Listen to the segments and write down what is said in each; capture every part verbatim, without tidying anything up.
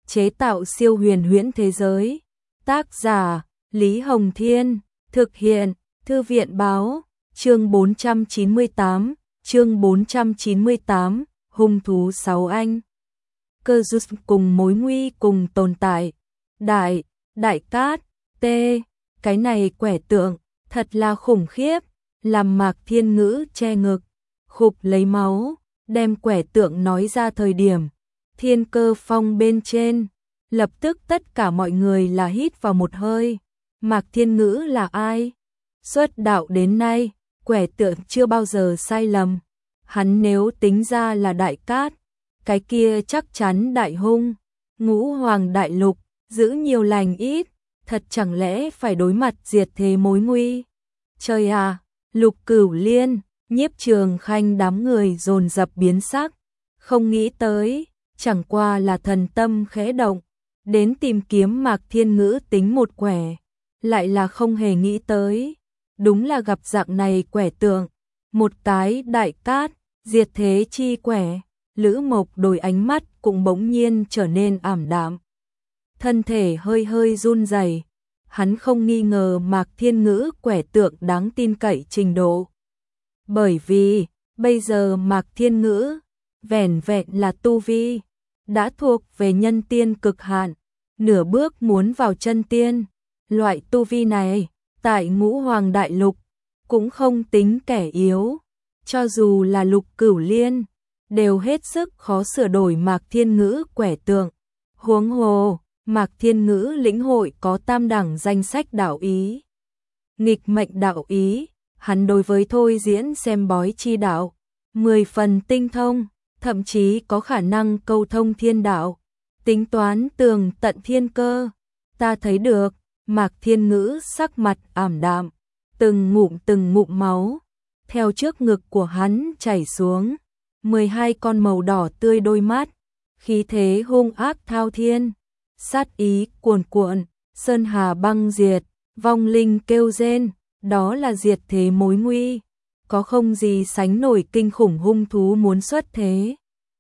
chế tạo siêu huyền huyễn thế giới. Tác giả Lý Hồng Thiên, thực hiện Thư viện Báo, chương bốn trăm chín mươi tám, chương bốn trăm chín mươi tám, hung thú sáu anh. Cơ rút cùng mối nguy cùng tồn tại. Đại, đại cát, tê, cái này quẻ tượng, thật là khủng khiếp, làm Mạc Thiên Ngữ che ngực, khục lấy máu, đem quẻ tượng nói ra thời điểm. Thiên Cơ Phong bên trên, lập tức tất cả mọi người là hít vào một hơi. Mạc Thiên Ngữ là ai? Xuất đạo đến nay, quẻ tượng chưa bao giờ sai lầm. Hắn nếu tính ra là đại cát, cái kia chắc chắn đại hung. Ngũ Hoàng Đại Lục, giữ nhiều lành ít, thật chẳng lẽ phải đối mặt diệt thế mối nguy. Trời à, Lục Cửu Liên, Nhiếp Trường Khanh đám người dồn dập biến sắc, không nghĩ tới, chẳng qua là thần tâm khẽ động, đến tìm kiếm Mạc Thiên Ngữ tính một quẻ, lại là không hề nghĩ tới, đúng là gặp dạng này quẻ tượng, một cái đại cát, diệt thế chi quẻ. Lữ Mộc đổi ánh mắt cũng bỗng nhiên trở nên ảm đạm, thân thể hơi hơi run rẩy. Hắn không nghi ngờ Mạc Thiên Ngữ quẻ tượng đáng tin cậy trình độ. Bởi vì, bây giờ Mạc Thiên Ngữ, vẻn vẹn là tu vi, đã thuộc về nhân tiên cực hạn, nửa bước muốn vào chân tiên. Loại tu vi này, tại Ngũ Hoàng Đại Lục, cũng không tính kẻ yếu. Cho dù là Lục Cửu Liên, đều hết sức khó sửa đổi Mạc Thiên Ngữ quẻ tượng. Huống hồ, Mạc Thiên Ngữ lĩnh hội có tam đẳng danh sách đạo ý. Nghịch mệnh đạo ý, hắn đối với thôi diễn xem bói chi đạo, mười phần tinh thông, thậm chí có khả năng câu thông thiên đạo, tính toán tường tận thiên cơ. Ta thấy được, Mạc Thiên Ngữ sắc mặt ảm đạm, từng ngụm từng ngụm máu, theo trước ngực của hắn chảy xuống, mười hai con màu đỏ tươi đôi mắt, khí thế hung ác thao thiên. Sát ý cuồn cuộn, sơn hà băng diệt, vong linh kêu rên, đó là diệt thế mối nguy, có không gì sánh nổi kinh khủng hung thú muốn xuất thế.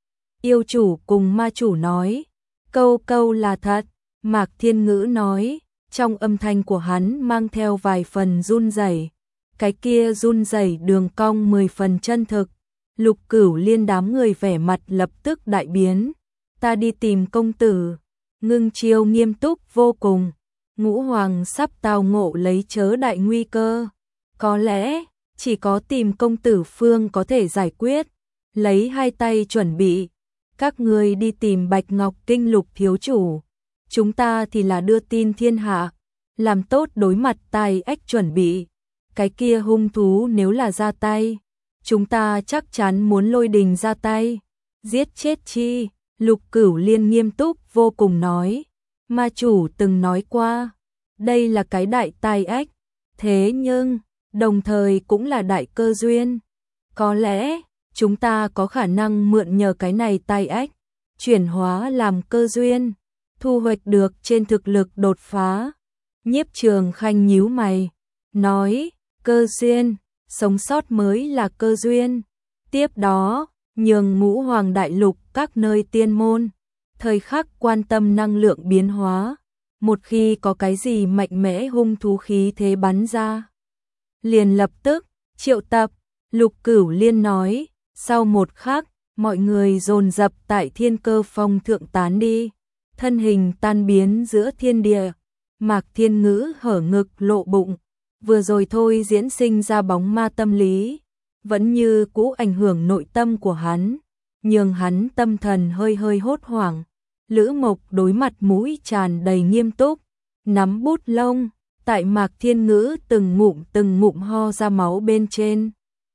Yêu chủ cùng ma chủ nói, câu câu là thật. Mạc Thiên Ngữ nói, trong âm thanh của hắn mang theo vài phần run rẩy, cái kia run rẩy đường cong mười phần chân thực. Lục Cửu Liên đám người vẻ mặt lập tức đại biến, ta đi tìm công tử. Ngưng Chiêu nghiêm túc vô cùng, Ngũ Hoàng sắp tao ngộ lấy chớ đại nguy cơ, có lẽ chỉ có tìm công tử Phương có thể giải quyết. Lấy hai tay chuẩn bị, các người đi tìm Bạch Ngọc Kinh Lục thiếu chủ, chúng ta thì là đưa tin thiên hạ, làm tốt đối mặt tai ách chuẩn bị. Cái kia hung thú nếu là ra tay, chúng ta chắc chắn muốn lôi đình ra tay, giết chết chi. Lục Cửu Liên nghiêm túc vô cùng nói, ma chủ từng nói qua, đây là cái đại tai ách, thế nhưng, đồng thời cũng là đại cơ duyên. Có lẽ, chúng ta có khả năng mượn nhờ cái này tai ách, chuyển hóa làm cơ duyên, thu hoạch được trên thực lực đột phá. Nhiếp Trường Khanh nhíu mày, nói, cơ duyên, sống sót mới là cơ duyên. Tiếp đó, nhường Ngũ Hoàng Đại Lục các nơi tiên môn, thời khắc quan tâm năng lượng biến hóa, một khi có cái gì mạnh mẽ hung thú khí thế bắn ra, liền lập tức triệu tập. Lục Cửu Liên nói, sau một khắc, mọi người dồn dập tại Thiên Cơ Phong thượng tán đi, thân hình tan biến giữa thiên địa. Mạc Thiên Ngữ hở ngực lộ bụng, vừa rồi thôi diễn sinh ra bóng ma tâm lý, vẫn như cũ ảnh hưởng nội tâm của hắn, nhường hắn tâm thần hơi hơi hốt hoảng. Lữ Mộc đối mặt mũi tràn đầy nghiêm túc, nắm bút lông, tại Mạc Thiên Ngữ từng ngụm từng ngụm ho ra máu bên trên.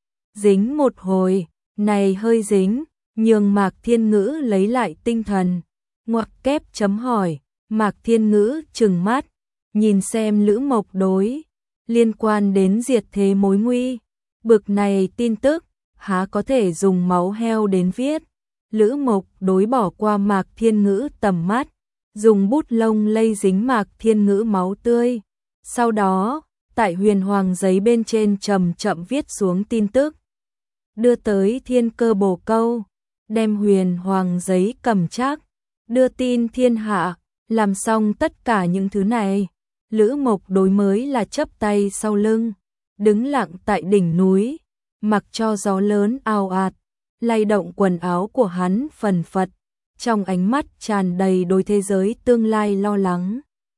Dính một hồi, này hơi dính, nhường Mạc Thiên Ngữ lấy lại tinh thần. Ngoặc kép chấm hỏi, Mạc Thiên Ngữ trừng mắt, nhìn xem Lữ Mộc đối, liên quan đến diệt thế mối nguy. Bực này tin tức, há có thể dùng máu heo đến viết. Lữ Mộc đối bỏ qua Mạc Thiên Ngữ tầm mắt, dùng bút lông lây dính Mạc Thiên Ngữ máu tươi. Sau đó, tại huyền hoàng giấy bên trên chậm chậm viết xuống tin tức, đưa tới Thiên Cơ Bồ Câu, đem huyền hoàng giấy cầm chắc, đưa tin thiên hạ, làm xong tất cả những thứ này, Lữ Mộc Đối mới là chắp tay sau lưng, đứng lặng tại đỉnh núi, mặc cho gió lớn ào ạt, lay động quần áo của hắn phần phật, trong ánh mắt tràn đầy đối thế giới tương lai lo lắng.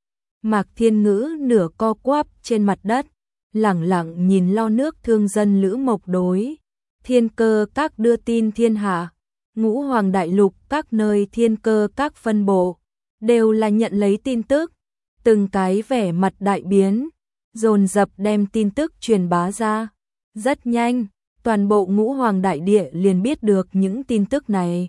Mạc Thiên Ngữ nửa co quắp trên mặt đất, lẳng lặng nhìn lo nước thương dân Lữ Mộc Đối. Thiên Cơ Các đưa tin thiên hạ, Ngũ Hoàng Đại Lục các nơi Thiên Cơ Các phân bộ, đều là nhận lấy tin tức, từng cái vẻ mặt đại biến, dồn dập đem tin tức truyền bá ra. Rất nhanh, toàn bộ Ngũ Hoàng Đại Địa liền biết được những tin tức này.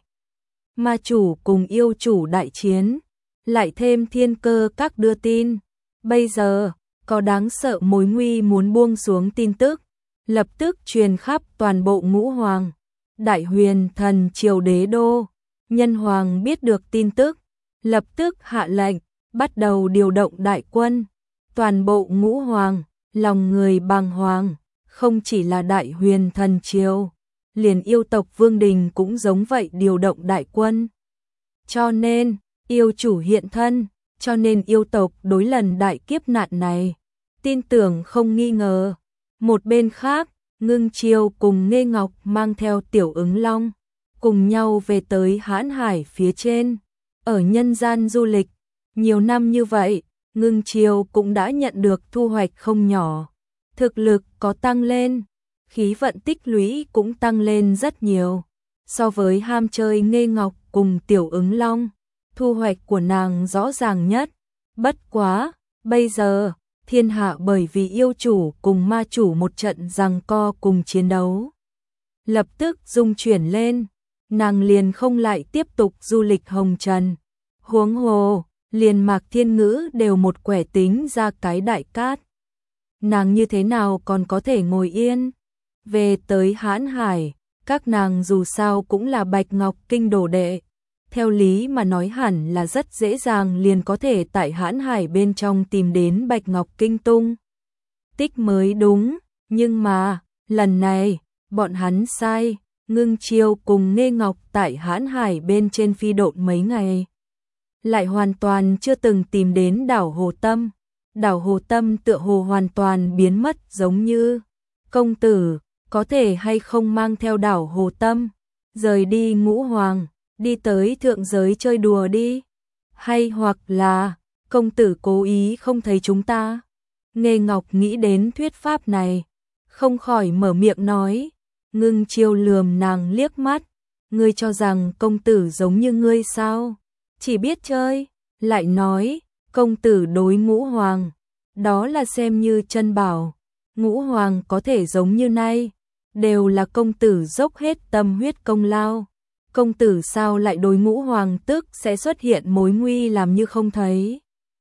Ma chủ cùng yêu chủ đại chiến, lại thêm Thiên Cơ Các đưa tin, bây giờ có đáng sợ mối nguy muốn buông xuống tin tức, lập tức truyền khắp toàn bộ Ngũ Hoàng Đại Huyền Thần Triều đế đô. Nhân hoàng biết được tin tức, lập tức hạ lệnh, bắt đầu điều động đại quân. Toàn bộ Ngũ Hoàng, lòng người bàng hoàng, không chỉ là Đại Huyền Thần Triều, liền yêu tộc Vương Đình cũng giống vậy điều động đại quân. Cho nên, yêu chủ hiện thân, cho nên yêu tộc đối lần đại kiếp nạn này, tin tưởng không nghi ngờ. Một bên khác, Ngưng Chiêu cùng Nghê Ngọc mang theo Tiểu Ứng Long, cùng nhau về tới Hãn Hải phía trên, ở nhân gian du lịch. Nhiều năm như vậy, Ngưng Chiêu cũng đã nhận được thu hoạch không nhỏ, thực lực có tăng lên, khí vận tích lũy cũng tăng lên rất nhiều. So với ham chơi Nghê Ngọc cùng Tiểu Ứng Long, thu hoạch của nàng rõ ràng nhất. Bất quá, bây giờ, thiên hạ bởi vì yêu chủ cùng ma chủ một trận giằng co cùng chiến đấu, lập tức dung chuyển lên, nàng liền không lại tiếp tục du lịch hồng trần. Huống hồ, liền Mạc Thiên Ngữ đều một quẻ tính ra cái đại cát. Nàng như thế nào còn có thể ngồi yên? Về tới Hãn Hải, các nàng dù sao cũng là Bạch Ngọc Kinh đồ đệ. Theo lý mà nói hẳn là rất dễ dàng liền có thể tại Hãn Hải bên trong tìm đến Bạch Ngọc Kinh tung tích mới đúng, nhưng mà, lần này, bọn hắn sai. Ngưng Chiêu cùng Nghê Ngọc tại Hãn Hải bên trên phi độn mấy ngày, lại hoàn toàn chưa từng tìm đến đảo Hồ Tâm. Đảo Hồ Tâm tựa hồ hoàn toàn biến mất giống như. Công tử, có thể hay không mang theo đảo Hồ Tâm, rời đi Ngũ Hoàng, đi tới thượng giới chơi đùa đi? Hay hoặc là, công tử cố ý không thấy chúng ta? Nghê Ngọc nghĩ đến thuyết pháp này, không khỏi mở miệng nói. Ngưng Chiêu lườm nàng liếc mắt, ngươi cho rằng công tử giống như ngươi sao? Chỉ biết chơi, lại nói, công tử đối Ngũ Hoàng, đó là xem như chân bảo. Ngũ Hoàng có thể giống như nay, đều là công tử dốc hết tâm huyết công lao. Công tử sao lại đối Ngũ Hoàng tức sẽ xuất hiện mối nguy làm như không thấy?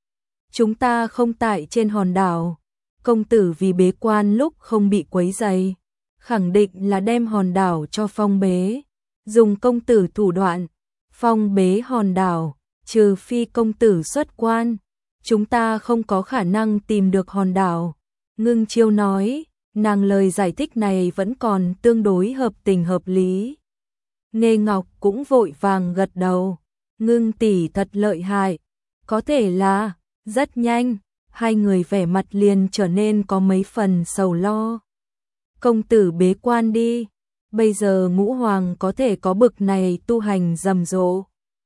Chúng ta không tại trên hòn đảo, công tử vì bế quan lúc không bị quấy rầy, khẳng định là đem hòn đảo cho phong bế, dùng công tử thủ đoạn, phong bế hòn đảo, trừ phi công tử xuất quan, chúng ta không có khả năng tìm được hòn đảo. Ngưng Chiêu nói, nàng lời giải thích này vẫn còn tương đối hợp tình hợp lý. Nghê Ngọc cũng vội vàng gật đầu, Ngưng tỷ thật lợi hại, có thể là, rất nhanh, hai người vẻ mặt liền trở nên có mấy phần sầu lo. Công tử bế quan đi, bây giờ Ngũ Hoàng có thể có bực này tu hành rầm rộ.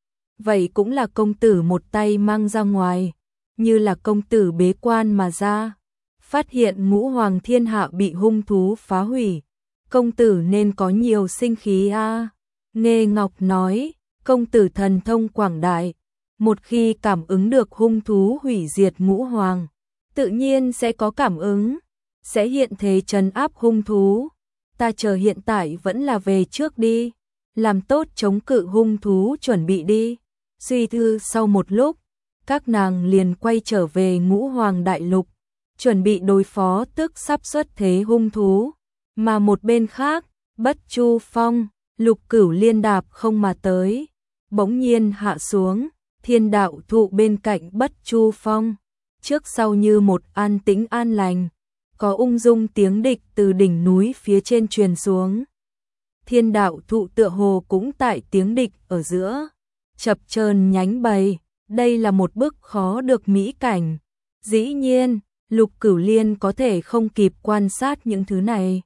Vậy cũng là công tử một tay mang ra ngoài, như là công tử bế quan mà ra, phát hiện Ngũ Hoàng thiên hạ bị hung thú phá hủy, công tử nên có nhiều sinh khí a. À. Nghê Ngọc nói, công tử thần thông quảng đại, một khi cảm ứng được hung thú hủy diệt Ngũ Hoàng, tự nhiên sẽ có cảm ứng, sẽ hiện thế trấn áp hung thú. Ta chờ hiện tại vẫn là về trước đi, làm tốt chống cự hung thú chuẩn bị đi. Suy thư sau một lúc, các nàng liền quay trở về Ngũ Hoàng Đại Lục, chuẩn bị đối phó tức sắp xuất thế hung thú. Mà một bên khác, Bất Chu Phong, Lục Cửu liên đạp không mà tới, bỗng nhiên hạ xuống, thiên đạo thụ bên cạnh Bất Chu Phong, trước sau như một an tĩnh an lành, có ung dung tiếng địch từ đỉnh núi phía trên truyền xuống. Thiên đạo thụ tựa hồ cũng tại tiếng địch ở giữa, chập chờn nhánh bầy, đây là một bức khó được mỹ cảnh. Dĩ nhiên, Lục Cửu Liên có thể không kịp quan sát những thứ này.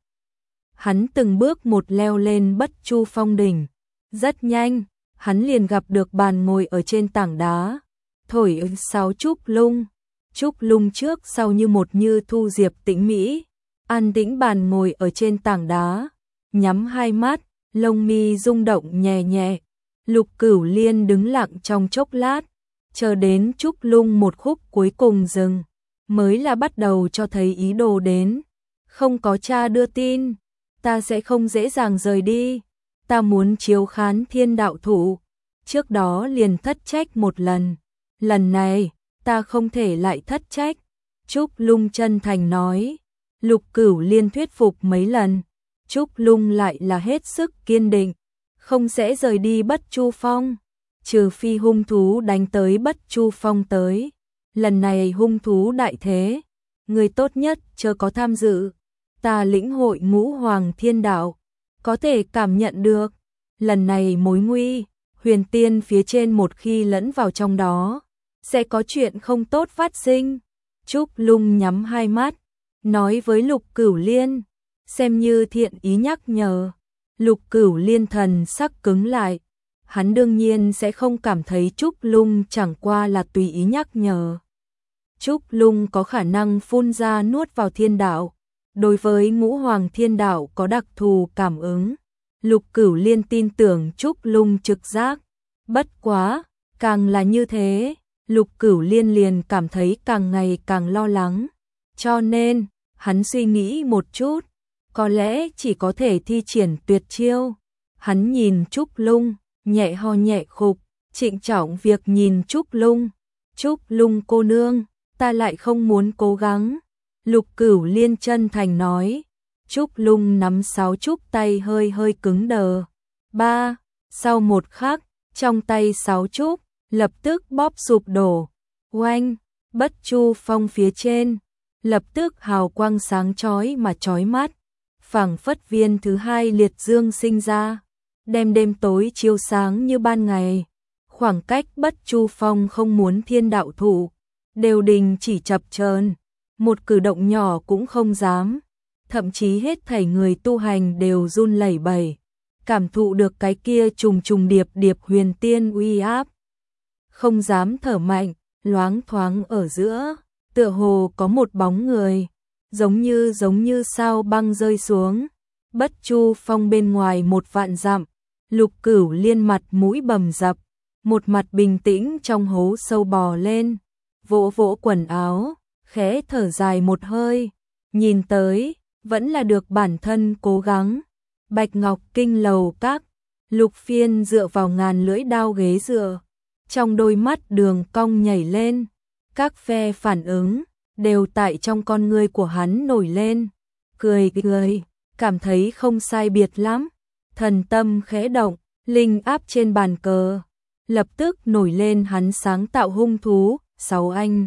Hắn từng bước một leo lên Bất Chu Phong đỉnh. Rất nhanh, hắn liền gặp được bàn ngồi ở trên tảng đá. Thổi ứng sáu trúc lung. Trúc lung trước sau như một như thu diệp tĩnh mỹ. An tĩnh bàn ngồi ở trên tảng đá. Nhắm hai mắt, lông mi rung động nhẹ nhẹ. Lục Cửu Liên đứng lặng trong chốc lát. Chờ đến trúc lung một khúc cuối cùng dừng. Mới là bắt đầu cho thấy ý đồ đến. Không có cha đưa tin. Ta sẽ không dễ dàng rời đi. Ta muốn chiếu khán thiên đạo thủ. Trước đó liền thất trách một lần. Lần này, ta không thể lại thất trách. Trúc Lung chân thành nói. Lục Cửu Liên thuyết phục mấy lần. Trúc Lung lại là hết sức kiên định. Không sẽ rời đi Bất Chu Phong. Trừ phi hung thú đánh tới Bất Chu Phong tới. Lần này hung thú đại thế. Người tốt nhất chớ có tham dự. Ta lĩnh hội ngũ hoàng thiên đạo. Có thể cảm nhận được. Lần này mối nguy. Huyền tiên phía trên một khi lẫn vào trong đó. Sẽ có chuyện không tốt phát sinh. Trúc Lung nhắm hai mắt. Nói với Lục Cửu Liên. Xem như thiện ý nhắc nhở. Lục Cửu Liên thần sắc cứng lại. Hắn đương nhiên sẽ không cảm thấy Trúc Lung chẳng qua là tùy ý nhắc nhở. Trúc Lung có khả năng phun ra nuốt vào thiên đạo. Đối với ngũ hoàng thiên đạo có đặc thù cảm ứng. Lục Cửu Liên tin tưởng Trúc Lung trực giác. Bất quá, càng là như thế, Lục Cửu Liên liền cảm thấy càng ngày càng lo lắng. Cho nên, hắn suy nghĩ một chút, có lẽ chỉ có thể thi triển tuyệt chiêu. Hắn nhìn Trúc Lung, nhẹ ho nhẹ khục, trịnh trọng việc nhìn Trúc Lung. Trúc Lung cô nương, ta lại không muốn cố gắng. Lục Cửu Liên chân thành nói. Trúc Lung nắm sáu trúc tay hơi hơi cứng đờ. Ba, sau một khắc, trong tay sáu trúc, lập tức bóp sụp đổ. Oanh, Bất Chu Phong phía trên, lập tức hào quang sáng chói mà chói mắt. Phảng phất viên thứ hai liệt dương sinh ra, đem đêm tối chiếu sáng như ban ngày. Khoảng cách Bất Chu Phong không muốn thiên đạo thủ, đều đình chỉ chập chờn, một cử động nhỏ cũng không dám. Thậm chí hết thảy người tu hành đều run lẩy bẩy, cảm thụ được cái kia trùng trùng điệp điệp huyền tiên uy áp. Không dám thở mạnh, loáng thoáng ở giữa, tựa hồ có một bóng người, giống như giống như sao băng rơi xuống. Bất Chu Phong bên ngoài một vạn dặm, Lục Cửu Liên mặt mũi bầm dập, một mặt bình tĩnh trong hố sâu bò lên, vỗ vỗ quần áo, khẽ thở dài một hơi, nhìn tới, vẫn là được bản thân cố gắng. Bạch Ngọc Kinh lầu các, Lục Phiên dựa vào ngàn lưỡi đao ghế dựa, trong đôi mắt đường cong nhảy lên, các phe phản ứng đều tại trong con ngươi của hắn nổi lên, cười cười, cảm thấy không sai biệt lắm, thần tâm khẽ động, linh áp trên bàn cờ, lập tức nổi lên hắn sáng tạo hung thú, sáu anh.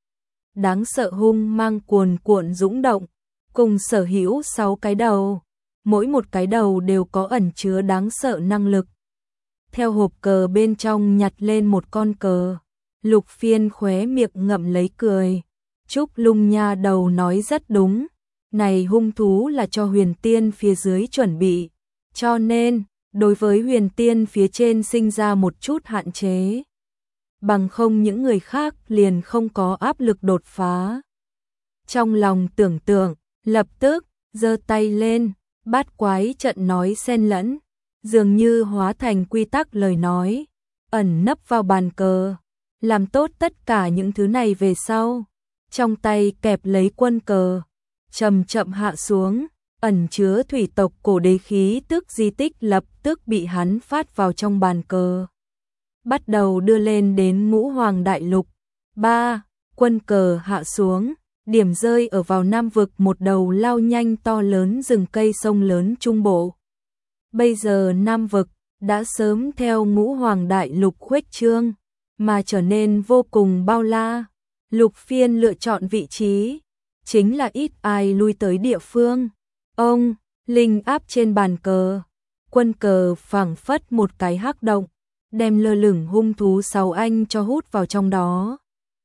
Đáng sợ hung mang cuồn cuộn dũng động, cùng sở hữu sáu cái đầu, mỗi một cái đầu đều có ẩn chứa đáng sợ năng lực. Theo hộp cờ bên trong nhặt lên một con cờ, Lục Phiên khóe miệng ngậm lấy cười. Trúc Lung nha đầu nói rất đúng, này hung thú là cho huyền tiên phía dưới chuẩn bị, cho nên, đối với huyền tiên phía trên sinh ra một chút hạn chế. Bằng không những người khác liền không có áp lực đột phá. Trong lòng tưởng tượng, lập tức, giơ tay lên, bát quái trận nói xen lẫn, dường như hóa thành quy tắc lời nói, ẩn nấp vào bàn cờ, làm tốt tất cả những thứ này về sau. Trong tay kẹp lấy quân cờ, chậm chậm hạ xuống, ẩn chứa thủy tộc cổ đế khí tức di tích lập tức bị hắn phát vào trong bàn cờ. Bắt đầu đưa lên đến ngũ hoàng đại lục. Ba, quân cờ hạ xuống, điểm rơi ở vào Nam vực một đầu lao nhanh to lớn rừng cây sông lớn trung bộ. Bây giờ Nam vực đã sớm theo ngũ hoàng đại lục khuếch trương, mà trở nên vô cùng bao la. Lục Phiên lựa chọn vị trí, chính là ít ai lui tới địa phương. Ông, linh áp trên bàn cờ, quân cờ phảng phất một cái hắc động, đem lơ lửng hung thú sáu anh cho hút vào trong đó.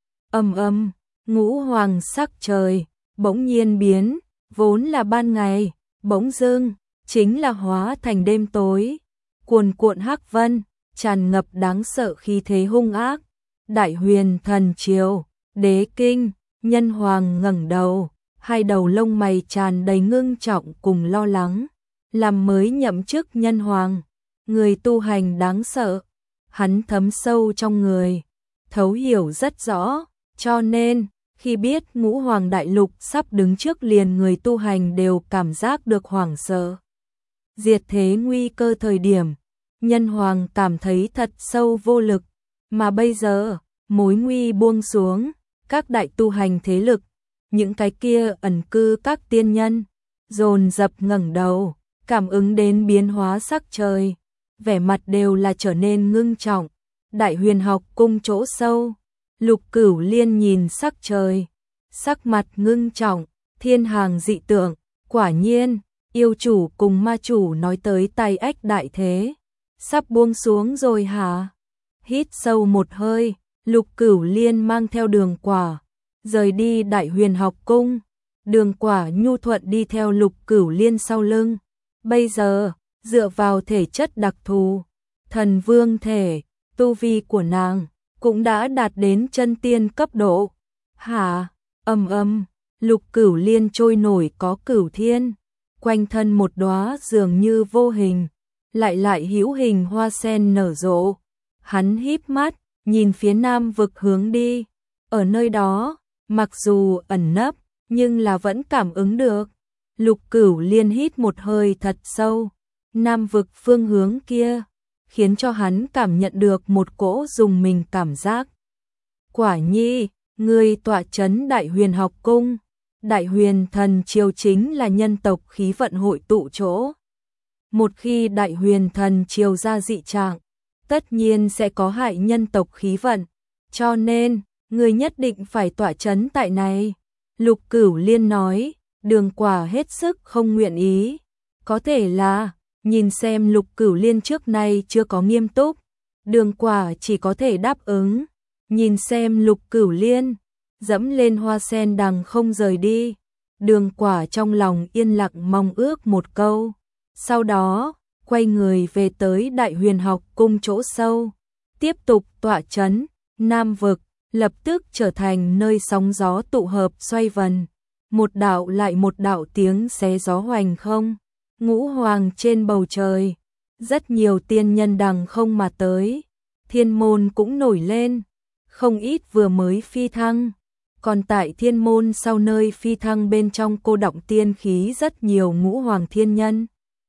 Ầm ầm, ngũ hoàng sắc trời bỗng nhiên biến, vốn là ban ngày, bỗng dưng chính là hóa thành đêm tối. Cuồn cuộn hắc vân, tràn ngập đáng sợ khí thế hung ác. Đại Huyền Thần Triều, Đế Kinh, Nhân Hoàng ngẩng đầu, hai đầu lông mày tràn đầy ngưng trọng cùng lo lắng. Làm mới nhậm chức Nhân Hoàng, người tu hành đáng sợ, hắn thấm sâu trong người, thấu hiểu rất rõ, cho nên khi biết Ngũ Hoàng Đại Lục sắp đứng trước liền người tu hành đều cảm giác được hoảng sợ. Diệt thế nguy cơ thời điểm, Nhân Hoàng cảm thấy thật sâu vô lực, mà bây giờ, mối nguy buông xuống, các đại tu hành thế lực, những cái kia ẩn cư các tiên nhân, dồn dập ngẩng đầu, cảm ứng đến biến hóa sắc trời, vẻ mặt đều là trở nên ngưng trọng. Đại Huyền học cung chỗ sâu, Lục Cửu Liên nhìn sắc trời, sắc mặt ngưng trọng, thiên hàng dị tượng, quả nhiên, yêu chủ cùng ma chủ nói tới tai ách đại thế, sắp buông xuống rồi hả? Hít sâu một hơi, Lục Cửu Liên mang theo Đường Quả, rời đi Đại Huyền học cung. Đường Quả nhu thuận đi theo Lục Cửu Liên sau lưng. Bây giờ, dựa vào thể chất đặc thù, thần vương thể, tu vi của nàng cũng đã đạt đến chân tiên cấp độ. Hả? Ầm ầm, Lục Cửu Liên trôi nổi có cửu thiên, quanh thân một đóa dường như vô hình, lại lại hữu hình hoa sen nở rộ. Hắn híp mắt, nhìn phía nam vực hướng đi. Ở nơi đó, mặc dù ẩn nấp, nhưng là vẫn cảm ứng được. Lục Cửu Liên hít một hơi thật sâu. Nam vực phương hướng kia, khiến cho hắn cảm nhận được một cỗ dùng mình cảm giác. Quả nhi, người tọa chấn Đại Huyền học cung. Đại Huyền Thần Triều chính là nhân tộc khí vận hội tụ chỗ. Một khi Đại Huyền Thần Triều ra dị trạng, tất nhiên sẽ có hại nhân tộc khí vận, cho nên, người nhất định phải tọa chấn tại này. Lục Cửu Liên nói, Đường Quả hết sức không nguyện ý. Có thể là, nhìn xem Lục Cửu Liên trước nay chưa có nghiêm túc, Đường Quả chỉ có thể đáp ứng. Nhìn xem Lục Cửu Liên, dẫm lên hoa sen đằng không rời đi. Đường Quả trong lòng yên lặng mong ước một câu. Sau đó, quay người về tới Đại Huyền học cung chỗ sâu, tiếp tục tọa chấn. Nam vực lập tức trở thành nơi sóng gió tụ hợp xoay vần, một đạo lại một đạo tiếng xé gió hoành không. Ngũ hoàng trên bầu trời, rất nhiều tiên nhân đằng không mà tới, thiên môn cũng nổi lên, không ít vừa mới phi thăng, còn tại thiên môn sau nơi phi thăng bên trong cô đọng tiên khí rất nhiều ngũ hoàng thiên nhân.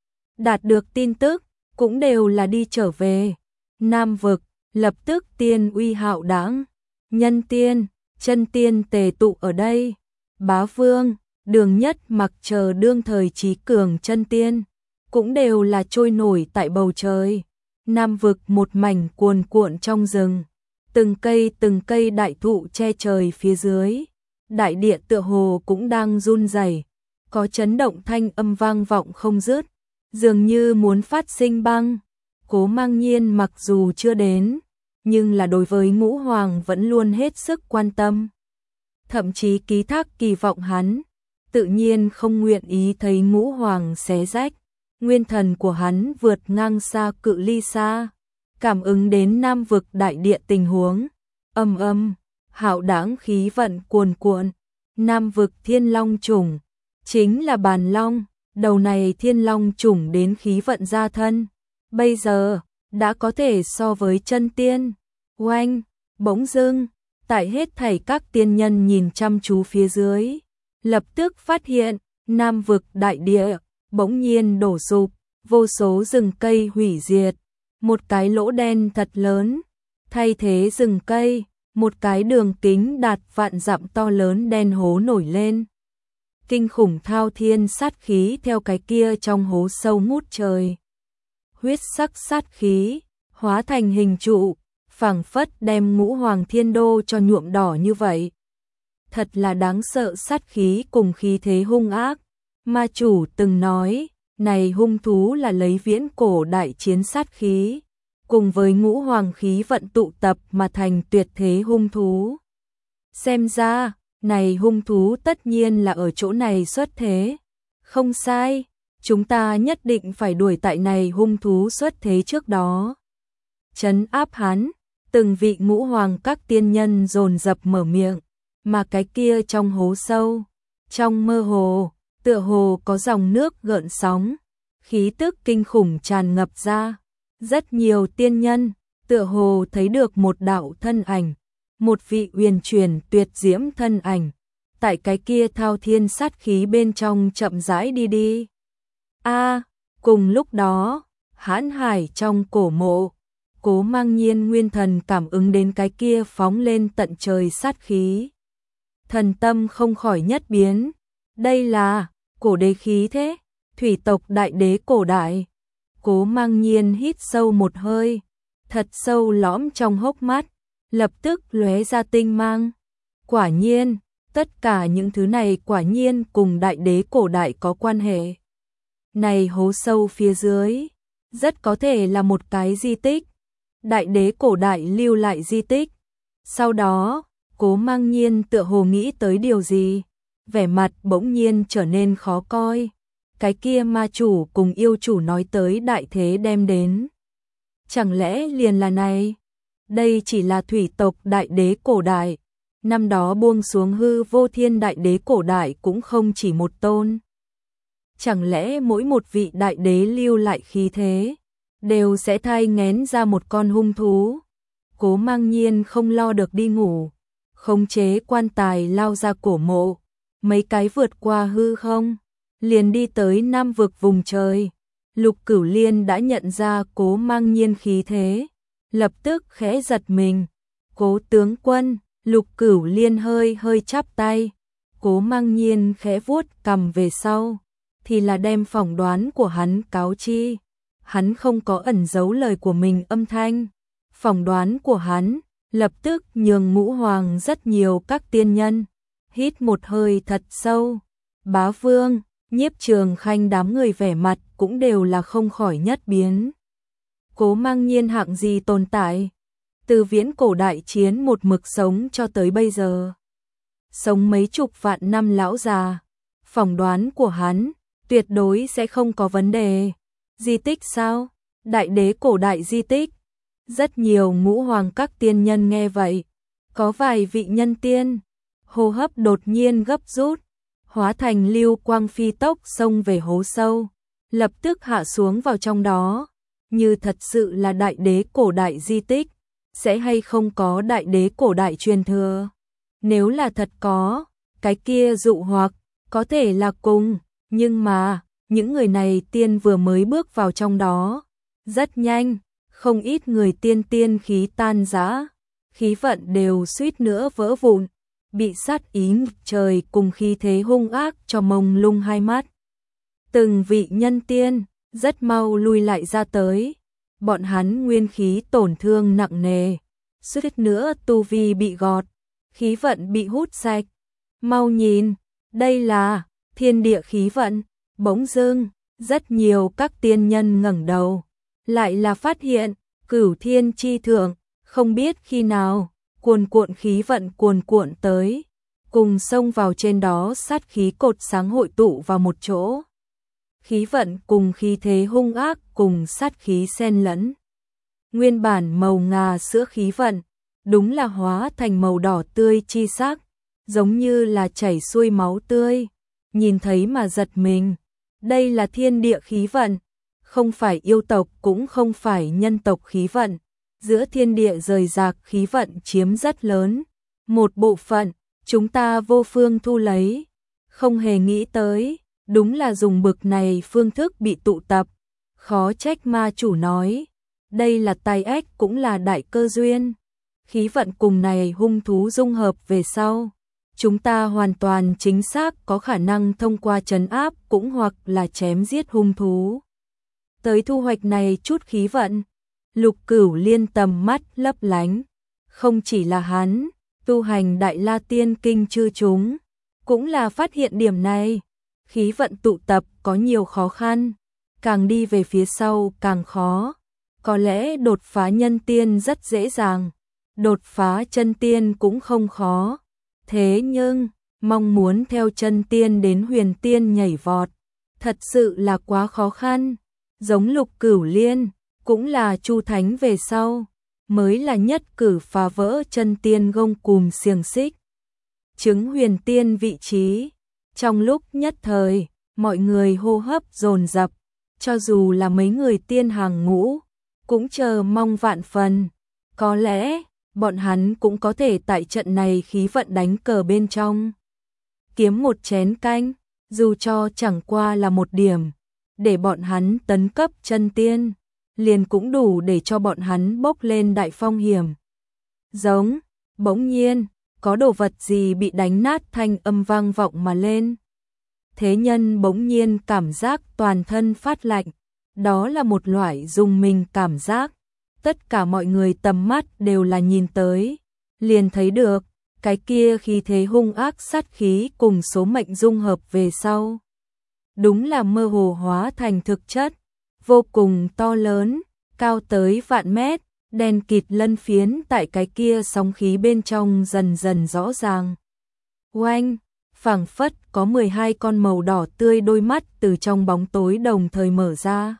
Đạt được tin tức, cũng đều là đi trở về. Nam vực, lập tức tiên uy hạo đãng, nhân tiên, chân tiên tề tụ ở đây. Bá Vương, Đường Nhất Mặc chờ đương thời trí cường chân tiên, cũng đều là trôi nổi tại bầu trời. Nam vực một mảnh cuồn cuộn trong rừng, từng cây từng cây đại thụ che trời phía dưới. Đại địa tựa hồ cũng đang run rẩy, có chấn động thanh âm vang vọng không dứt, dường như muốn phát sinh băng. Cố Mang Nhiên mặc dù chưa đến, nhưng là đối với Ngũ Hoàng vẫn luôn hết sức quan tâm, thậm chí ký thác kỳ vọng hắn, tự nhiên không nguyện ý thấy Ngũ Hoàng xé rách. Nguyên thần của hắn vượt ngang xa cự ly xa, cảm ứng đến Nam vực đại địa tình huống. Âm âm, hạo đãng khí vận cuồn cuộn. Nam vực thiên long chủng, chính là bàn long, đầu này thiên long chủng đến khí vận gia thân, bây giờ đã có thể so với chân tiên. Oanh, bỗng dưng, tại hết thảy các tiên nhân nhìn chăm chú phía dưới, lập tức phát hiện, Nam vực đại địa bỗng nhiên đổ sụp, vô số rừng cây hủy diệt, một cái lỗ đen thật lớn, thay thế rừng cây, một cái đường kính đạt vạn dặm to lớn đen hố nổi lên. Kinh khủng thao thiên sát khí theo cái kia trong hố sâu ngút trời. Huyết sắc sát khí, hóa thành hình trụ, phảng phất đem Ngũ Hoàng Thiên Đô cho nhuộm đỏ như vậy. Thật là đáng sợ sát khí cùng khí thế hung ác. Ma chủ từng nói, này hung thú là lấy viễn cổ đại chiến sát khí, cùng với ngũ hoàng khí vận tụ tập mà thành tuyệt thế hung thú. Xem ra, này hung thú tất nhiên là ở chỗ này xuất thế. Không sai, chúng ta nhất định phải đuổi tại này hung thú xuất thế trước đó. Trấn áp hắn, từng vị ngũ hoàng các tiên nhân dồn dập mở miệng, mà cái kia trong hố sâu, trong mơ hồ, tựa hồ có dòng nước gợn sóng, khí tức kinh khủng tràn ngập ra. Rất nhiều tiên nhân, tựa hồ thấy được một đạo thân ảnh, một vị uyển chuyển tuyệt diễm thân ảnh, tại cái kia thao thiên sát khí bên trong chậm rãi đi đi. A, cùng lúc đó, hãn hải trong cổ mộ, Cố Mang Nhiên nguyên thần cảm ứng đến cái kia phóng lên tận trời sát khí. Thần tâm không khỏi nhất biến, đây là cổ đế khí thế, thủy tộc đại đế cổ đại. Cố Mang Nhiên hít sâu một hơi, thật sâu lõm trong hốc mắt, lập tức lóe ra tinh mang. Quả nhiên, tất cả những thứ này quả nhiên cùng đại đế cổ đại có quan hệ. Này hố sâu phía dưới, rất có thể là một cái di tích, đại đế cổ đại lưu lại di tích. Sau đó, Cố Mang Nhiên tựa hồ nghĩ tới điều gì, vẻ mặt bỗng nhiên trở nên khó coi. Cái kia ma chủ cùng yêu chủ nói tới đại thế đem đến. Chẳng lẽ liền là này? Đây chỉ là thủy tộc đại đế cổ đại. Năm đó buông xuống hư vô thiên đại đế cổ đại cũng không chỉ một tôn. Chẳng lẽ mỗi một vị đại đế lưu lại khí thế, đều sẽ thai nghén ra một con hung thú? Cố Mang Nhiên không lo được đi ngủ, khống chế quan tài lao ra cổ mộ, mấy cái vượt qua hư không, liền đi tới Nam vực vùng trời. Lục Cửu Liên đã nhận ra Cố Mang Nhiên khí thế, lập tức khẽ giật mình. Cố tướng quân, Lục Cửu Liên hơi hơi chắp tay. Cố Mang Nhiên khẽ vuốt cằm về sau, thì là đem phỏng đoán của hắn cáo chi. Hắn không có ẩn giấu lời của mình âm thanh. Phỏng đoán của hắn lập tức nhường ngũ hoàng rất nhiều các tiên nhân hít một hơi thật sâu. Bá Vương, Nhiếp Trường Khanh đám người vẻ mặt cũng đều là không khỏi nhất biến. Cố Mang Nhiên hạng gì tồn tại? Từ viễn cổ đại chiến một mực sống cho tới bây giờ. Sống mấy chục vạn năm lão già. Phỏng đoán của hắn tuyệt đối sẽ không có vấn đề. Di tích sao? Đại đế cổ đại di tích. Rất nhiều ngũ hoàng các tiên nhân nghe vậy. Có vài vị nhân tiên, hô hấp đột nhiên gấp rút, hóa thành lưu quang phi tốc xông về hố sâu, lập tức hạ xuống vào trong đó. Như thật sự là đại đế cổ đại di tích, sẽ hay không có đại đế cổ đại truyền thừa? Nếu là thật có, cái kia dụ hoặc có thể là cùng, nhưng mà những người này tiên vừa mới bước vào trong đó, rất nhanh, không ít người tiên tiên khí tan rã, khí vận đều suýt nữa vỡ vụn, bị sát ý trời cùng khí thế hung ác cho mông lung hai mắt. Từng vị nhân tiên rất mau lui lại ra tới, bọn hắn nguyên khí tổn thương nặng nề, suýt nữa tu vi bị gọt, khí vận bị hút sạch. Mau nhìn, đây là thiên địa khí vận. Bỗng dưng, rất nhiều các tiên nhân ngẩng đầu, lại là phát hiện Cửu Thiên chi thượng, không biết khi nào, cuồn cuộn khí vận cuồn cuộn tới, cùng xông vào trên đó sát khí cột sáng hội tụ vào một chỗ. Khí vận cùng khí thế hung ác cùng sát khí xen lẫn. Nguyên bản màu ngà sữa khí vận, đúng là hóa thành màu đỏ tươi chi sắc, giống như là chảy xuôi máu tươi, nhìn thấy mà giật mình. Đây là thiên địa khí vận, không phải yêu tộc cũng không phải nhân tộc khí vận. Giữa thiên địa rời rạc khí vận chiếm rất lớn. Một bộ phận, chúng ta vô phương thu lấy. Không hề nghĩ tới, đúng là dùng bực này phương thức bị tụ tập. Khó trách ma chủ nói, đây là tai ách cũng là đại cơ duyên. Khí vận cùng này hung thú dung hợp về sau. Chúng ta hoàn toàn chính xác có khả năng thông qua trấn áp cũng hoặc là chém giết hung thú. Tới thu hoạch này chút khí vận, Lục Cửu Liên tầm mắt lấp lánh. Không chỉ là hắn, tu hành Đại La Tiên Kinh chư chúng, cũng là phát hiện điểm này. Khí vận tụ tập có nhiều khó khăn, càng đi về phía sau càng khó. Có lẽ đột phá nhân tiên rất dễ dàng, đột phá chân tiên cũng không khó. Thế nhưng, mong muốn theo chân tiên đến huyền tiên nhảy vọt, thật sự là quá khó khăn. Giống Lục Cửu Liên, cũng là Chu Thánh về sau, mới là nhất cử phá vỡ chân tiên gông cùm xiềng xích, chứng huyền tiên vị trí. Trong lúc nhất thời, mọi người hô hấp dồn dập, cho dù là mấy người tiên hàng ngũ, cũng chờ mong vạn phần. Có lẽ, bọn hắn cũng có thể tại trận này khí vận đánh cờ bên trong, kiếm một chén canh, dù cho chẳng qua là một điểm, để bọn hắn tấn cấp chân tiên, liền cũng đủ để cho bọn hắn bốc lên đại phong hiểm. Giống, bỗng nhiên, có đồ vật gì bị đánh nát, thanh âm vang vọng mà lên. Thế nhân bỗng nhiên cảm giác toàn thân phát lạnh, đó là một loại rùng mình cảm giác. Tất cả mọi người tầm mắt đều là nhìn tới, liền thấy được, cái kia khí thế hung ác sát khí cùng số mệnh dung hợp về sau. Đúng là mơ hồ hóa thành thực chất, vô cùng to lớn, cao tới vạn mét, đen kịt lân phiến tại cái kia sóng khí bên trong dần dần rõ ràng. Oanh, phảng phất có mười hai con màu đỏ tươi đôi mắt từ trong bóng tối đồng thời mở ra.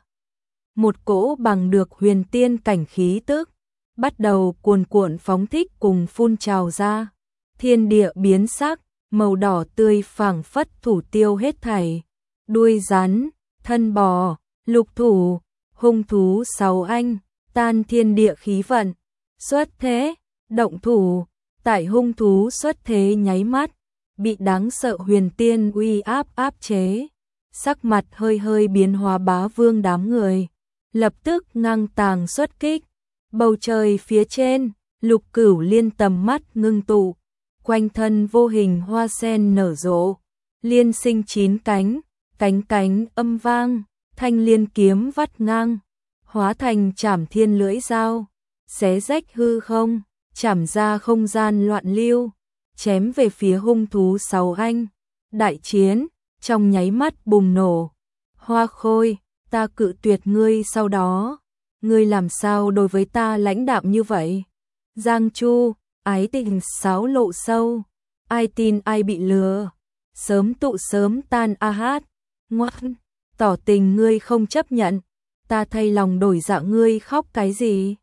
Một cỗ bằng được huyền tiên cảnh khí tức, bắt đầu cuồn cuộn phóng thích cùng phun trào ra. Thiên địa biến sắc, màu đỏ tươi phảng phất thủ tiêu hết thảy. Đuôi rắn, thân bò, lục thủ, hung thú sáu anh, tan thiên địa khí vận, xuất thế, động thủ, tại hung thú xuất thế nháy mắt, bị đáng sợ huyền tiên uy áp áp chế. Sắc mặt hơi hơi biến hóa bá vương đám người, lập tức ngang tàng xuất kích. Bầu trời phía trên, Lục Cửu Liên tầm mắt ngưng tụ, quanh thân vô hình hoa sen nở rộ, liên sinh chín cánh, cánh cánh âm vang, thanh liên kiếm vắt ngang, hóa thành trảm thiên lưỡi dao, xé rách hư không, chảm ra không gian loạn lưu, chém về phía hung thú sáu anh. Đại chiến, trong nháy mắt bùng nổ. Hoa Khôi, ta cự tuyệt ngươi, sau đó, ngươi làm sao đối với ta lãnh đạm như vậy? Giang Chu, ái tình sáo lộ sâu, ai tin ai bị lừa, sớm tụ sớm tan a hát, ngoan, tỏ tình ngươi không chấp nhận, ta thay lòng đổi dạ, ngươi khóc cái gì?